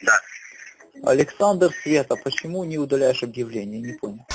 Да. Александр, Света, почему не удаляешь объявление? Не понял.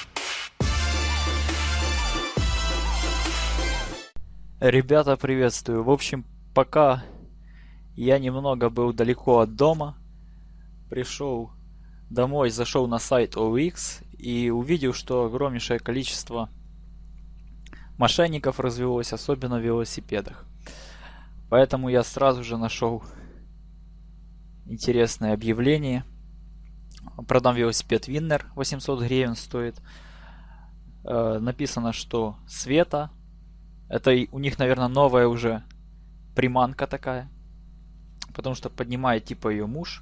Ребята, приветствую. В общем, пока я немного был далеко от дома, пришел домой, зашел на сайт OLX и увидел, что огромнейшее количество мошенников развелось, особенно в велосипедах. Поэтому я сразу же нашел интересное объявление. Продам велосипед Виннер, 800 гривен стоит. Написано, что Света. Это у них, наверное, новая уже приманка такая. Потому что поднимает типа ее муж.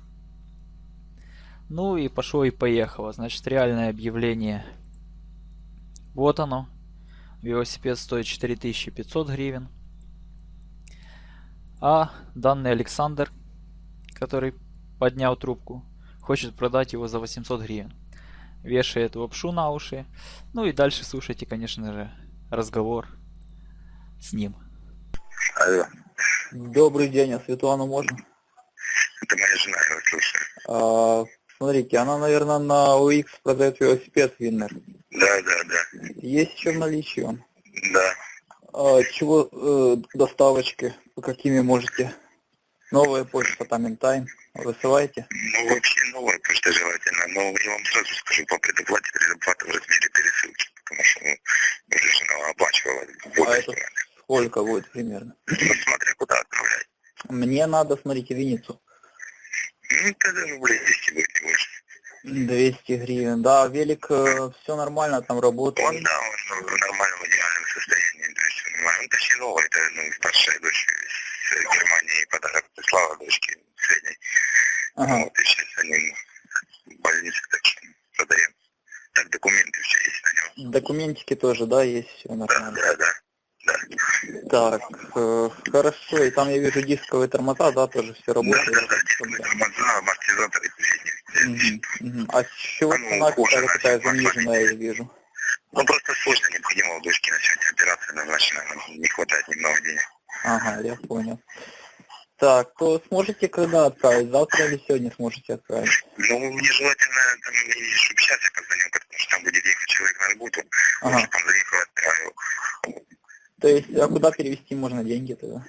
Ну и пошло и поехало. Значит, реальное объявление. Вот оно. Велосипед стоит 4500 гривен. А данный Александр, который поднял трубку, хочет продать его за 800 гривен. Вешает лапшу на уши. Ну и дальше слушайте, конечно же, разговор с ним. Алло. Добрый день, а Светлану можно? Это моя жена, я вас слушаю. Смотрите, она, наверное, на OLX продает велосипед Виннер. Да. Есть еще в наличии он? Да. Чего доставочки? Какими можете? Новая почта, там интайм. Высылаете? Ну, вообще новая почта желательно, но я вам сразу скажу, по предоплате в размере пересылки, потому что уже жена оплачивала. Это сколько будет примерно? Ну, смотря куда отправлять. Мне надо, смотрите, Винницу. Ну, тогда рублей 200 будет не больше. 200 гривен. Да, велик, все нормально, там работает. Он в нормальном, идеальном состоянии. То есть, он почти новый, это старшая дочь из Германии подарок прислала дочке средней. Ага. Вот, и сейчас они в больнице, так что продаем. Так, документы все есть на него. Документики тоже, да, есть, все нормально. Да. Так, хорошо, и там я вижу дисковые тормоза, да, тоже все работает. Да, дисковые тормоза, амортизаторы передние. А с чего цена такая заниженная, я вижу? Ну, просто срочно необходимо у дочки на сегодня операция назначена, не хватает немного денег. Ага, я понял. Так, то сможете когда отправить? Завтра или сегодня сможете отправить? Ну, мне желательно, чтобы сейчас я позвонил, потому что там будет ехать человек на работу. Ага. Уже там заехал, отправил. То есть, а куда перевести можно деньги тогда?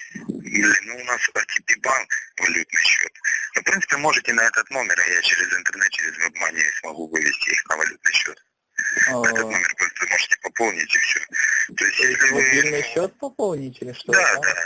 Ну, у нас ATP банк, валютный счет. Ну, в принципе, можете на этот номер, а я через интернет, через WebMoney смогу вывести их на валютный счет. Этот номер просто можете пополнить и все. То есть, если вы... Мобильный счет пополнить или что?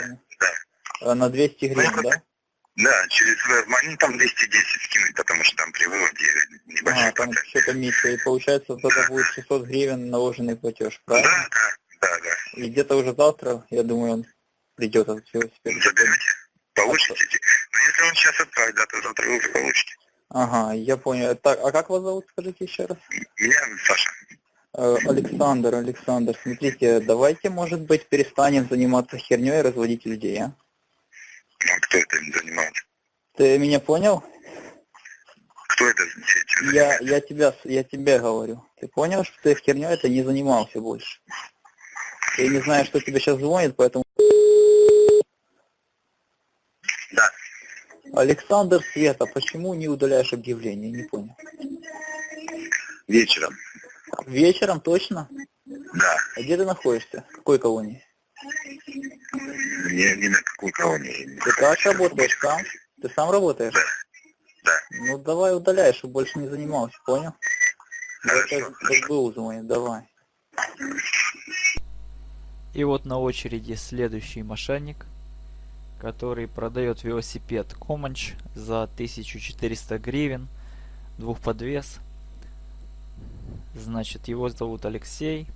Да. На 200 гривен, да? Да, через WebMoney там 210 скинуть, потому что там при выводе небольшой там процент. что-то комиссия, и получается тогда будет 600 гривен наложенный платеж, правильно? Да. И где-то уже завтра, я думаю, он придет от велосипеда. Заберете? Получите? Но если он сейчас отправит, да, то завтра вы уже получите. Ага, я понял. Так, а как вас зовут, скажите еще раз? Меня Саша. Александр, смотрите, давайте, может быть, перестанем заниматься херней и разводить людей, а? Ну, кто это занимается? Ты меня понял? Кто это? Я тебе говорю. Ты понял, что ты херней это не занимался больше? Я не знаю, что тебе сейчас звонит, поэтому... Да. Александр, Света, почему не удаляешь объявление? Не понял. Вечером. Вечером точно? Да. А где ты находишься? В какой колонии? Ни на какой колонии. Ты как работаешь сам? Ты сам работаешь? Да. Ну давай удаляй, чтобы больше не занимался, понял? Хорошо. Как был звонит, давай. И вот на очереди следующий мошенник, который продает велосипед Команч за 1400 гривен, двухподвес. Значит, его зовут Алексей.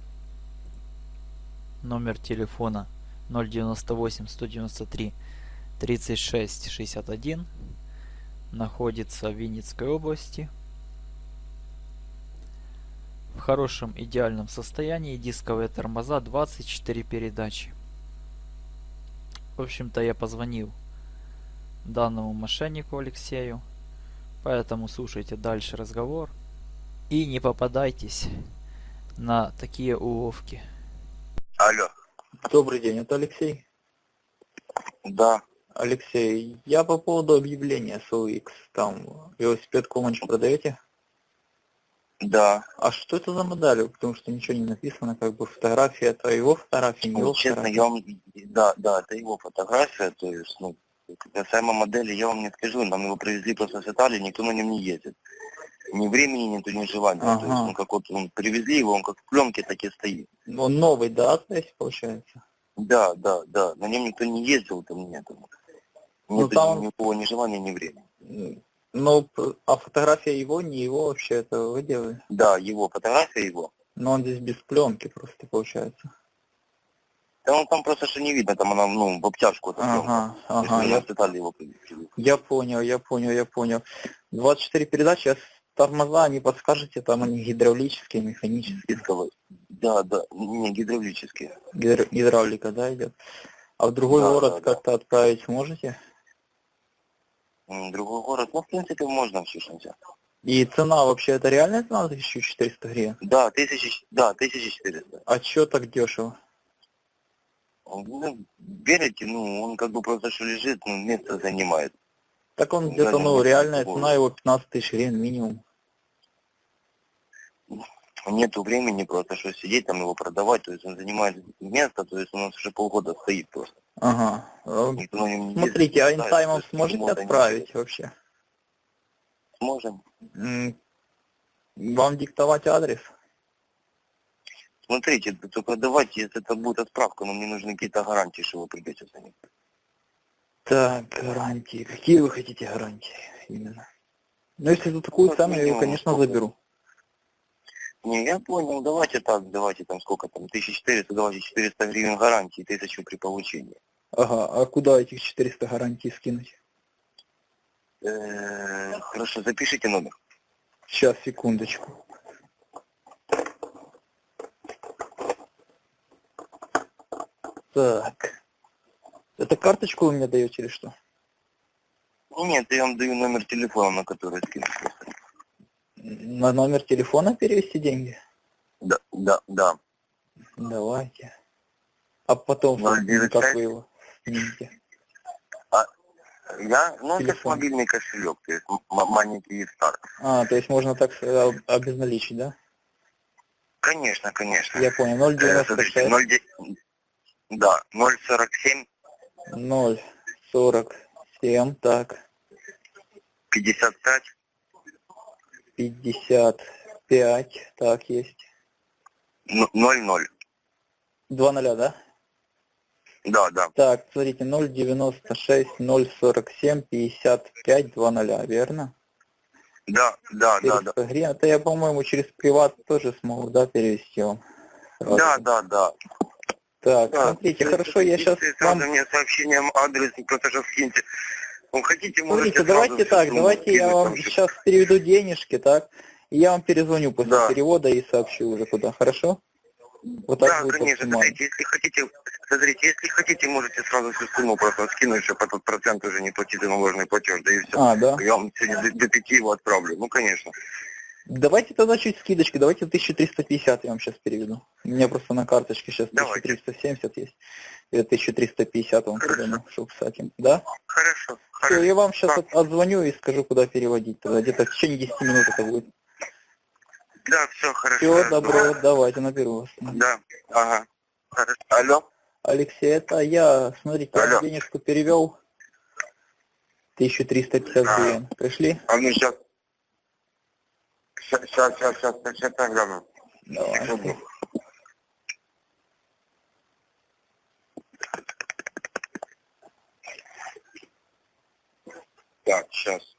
Номер телефона 098 193 36 61. Находится в Винницкой области. В хорошем идеальном состоянии, дисковые тормоза, 24 передачи. В общем-то, я позвонил данному мошеннику Алексею, поэтому слушайте дальше разговор и не попадайтесь на такие уловки. Алло. Добрый день, это Алексей? Да. Алексей, я по поводу объявления SOX, там велосипед Команч продаете? Да. А что это за модель? Потому что ничего не написано, как бы фотография, это его фотография, не его Честно, фотография. я вам... Да, это его фотография, то есть, ну, касаемо модели, я вам не скажу, нам его привезли просто с Италии, никто на нем не ездит. Ни времени нету, ни желания. Ага. То есть, он как вот, он привезли его, он как в пленке так и стоит. Он новый, да, то есть, получается? Да, на нем никто не ездил, там нету. Ну, Нету там... никакого ни желания, ни времени. Ну, а фотография его, не его вообще, это вы делали? Да, его, фотография его. Но он здесь без пленки просто, получается. Да он там просто что не видно, там она, ну, в обтяжку эта пленка. Ага, я детали его привезли. я понял. 24 передачи, а тормоза, не подскажете, там они гидравлические, механические? Дисковые. Да, не гидравлические. Гидравлика, да, идет? А в другой город как-то отправить можете? Другой город, ну, в принципе, можно в Чешинце. И цена вообще, это реальная цена 1400 гривен? Да, 1400. А чё так дешево? Ну, верите, ну, он как бы просто что лежит, ну, место занимает. Так он где-то, ну, реальная цена его 15 тысяч гривен минимум. Нету времени просто, что сидеть там его продавать, то есть он занимает место, то есть у нас уже полгода стоит просто. Ага. Никто на нем не Смотрите, ездит, а интаймом сможете отправить вообще? Сможем. Вам диктовать адрес? Смотрите, только давайте, если это будет отправка, но мне нужны какие-то гарантии, что вы придете за ним. Так, гарантии. Какие вы хотите гарантии именно? Ну, если за такую цену, я ее, конечно, заберу. Не, я понял, давайте так, давайте там сколько там, 1400, давайте 400 гривен гарантии, 1000 при получении. Ага, а куда этих 400 гарантий скинуть? Хорошо, запишите номер. Сейчас, секундочку. Так. Это карточку вы мне даете или что? Нет, я вам даю номер телефона, на который скину. На номер телефона перевести деньги? Да. Давайте. А потом, как вы его снимете? Это мобильный кошелек, то есть маленький старт. То есть можно так обезналичить, да? Конечно. Я понял. 096. Да, 047. 047, так. 55. 55, так, есть. 00. 2 0, да? Да. Так, смотрите, 096 047 55 20, верно? Да. 400 гривен. Это я, по-моему, через приват тоже смогу, да, перевести вам? Да. Так, смотрите, хорошо, я сейчас вам... мне сообщением адрес, просто сейчас скиньте. Хотите, смотрите, давайте так, давайте я вам сейчас переведу денежки, так? И я вам перезвоню после перевода и сообщу уже куда, хорошо? Вот так да, конечно, смотрите, если хотите, можете сразу всю сумму просто скинуть, чтобы этот процент уже не платить за наложенный платеж, да и все. Да? Я вам сегодня до 5 его отправлю, ну, конечно. Давайте тогда чуть скидочки, давайте 1350 я вам сейчас переведу. У меня просто на карточке сейчас 1370 есть. И 1350 вам переведу, чтобы с этим, да? Хорошо. Все, я вам сейчас отзвоню и скажу, куда переводить. Тогда где-то в течение 10 минут это будет. Да, все, хорошо. Все, добро, давайте, наберу вас. Да, ага. Хорошо. Алло. Алексей, это я, смотрите, денежку перевел. 1350 гривен. Пришли? А ну сейчас. Сейчас я гляну. Давай. Так, сейчас.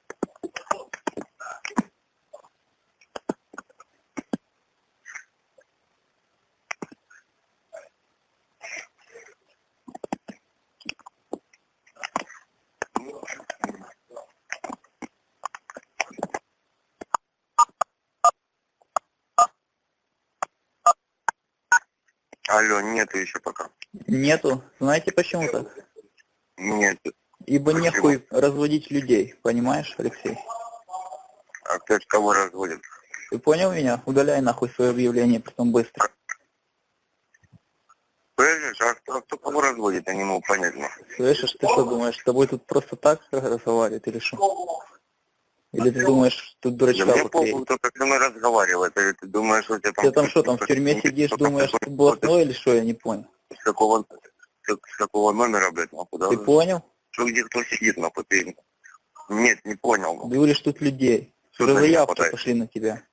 Алло, нету еще пока. Нету? Знаете почему так? Нет. Ибо нехуй разводить людей, понимаешь, Алексей? А кто кого разводит? Ты понял меня? Удаляй нахуй свое объявление, притом быстро. Понимаешь, а кто кого разводит, я не могу понять. Слышишь, ты что думаешь, с тобой тут просто так разговаривают или что? Или ты думаешь, тут дурачка Да мне поклеить? похуй, кто как со мной разговаривает. Или ты думаешь, что у тебя там... Ты там что, там в тюрьме сидишь, думаешь, ты блатной или что, я не понял. С какого номера, блядь, нахуй, да? Ты понял? Что где кто сидит, нахуй, ты... Нет, не понял. нахуй. Говоришь, тут людей. Что Уже за меня заявки хватает? пошли на тебя.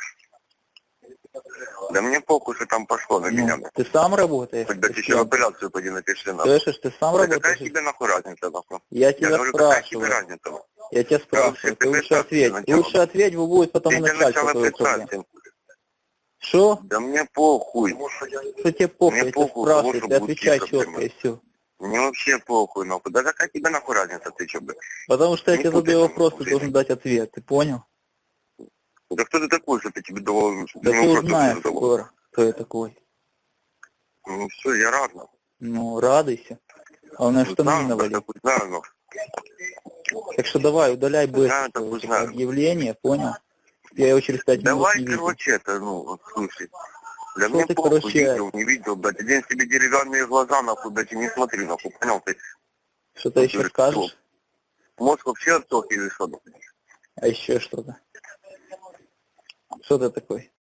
Да мне похуй, что там пошло на меня. Ну, ты сам работаешь? Когда Ты ты еще что? апелляцию пойди напиши, нахуй. Слышишь, ты сам Да какая работаешь? тебе нахуй разница, нахуй? Я тебя говорю, какая тебе спрашиваю. разница? Я тебя спрашиваю. Ты лучше ответь. Лучше ответь, вы будет потом Ты для начальство начала твое проблем. представься. Что? Да мне похуй. Что тебе похуй? Мне Я тебя похуй, спрашиваю, кого ты же отвечай будут четко проблемы. и все. Мне вообще похуй, нахуй. Да какая тебе нахуй разница, ты что, блядь? Потому что я Не тебе путай задаю меня, вопрос, ты слушай. должен дать ответ. Ты понял? Да кто ты такой, что ты тебе давал? Да ты узнаешь скоро, кто я такой. Ну все, я рад, нахуй. Ну, радуйся. Главное, что Знаю, мне навалил. так знаю, но. Так что давай, удаляй Знаю, быстро так это знаю. объявление, понял? Я его через 5 минут Давай, не видел. короче, это, ну, вот, слушай. Да Что мне ты, похуй, короче, видел, не видел, блядь. Один себе деревянные глаза, нахуй, блядь, и не смотри, нахуй, понял ты? Что-то еще скажешь? Мозг вообще отсох или что? А еще что-то? Что ты такой?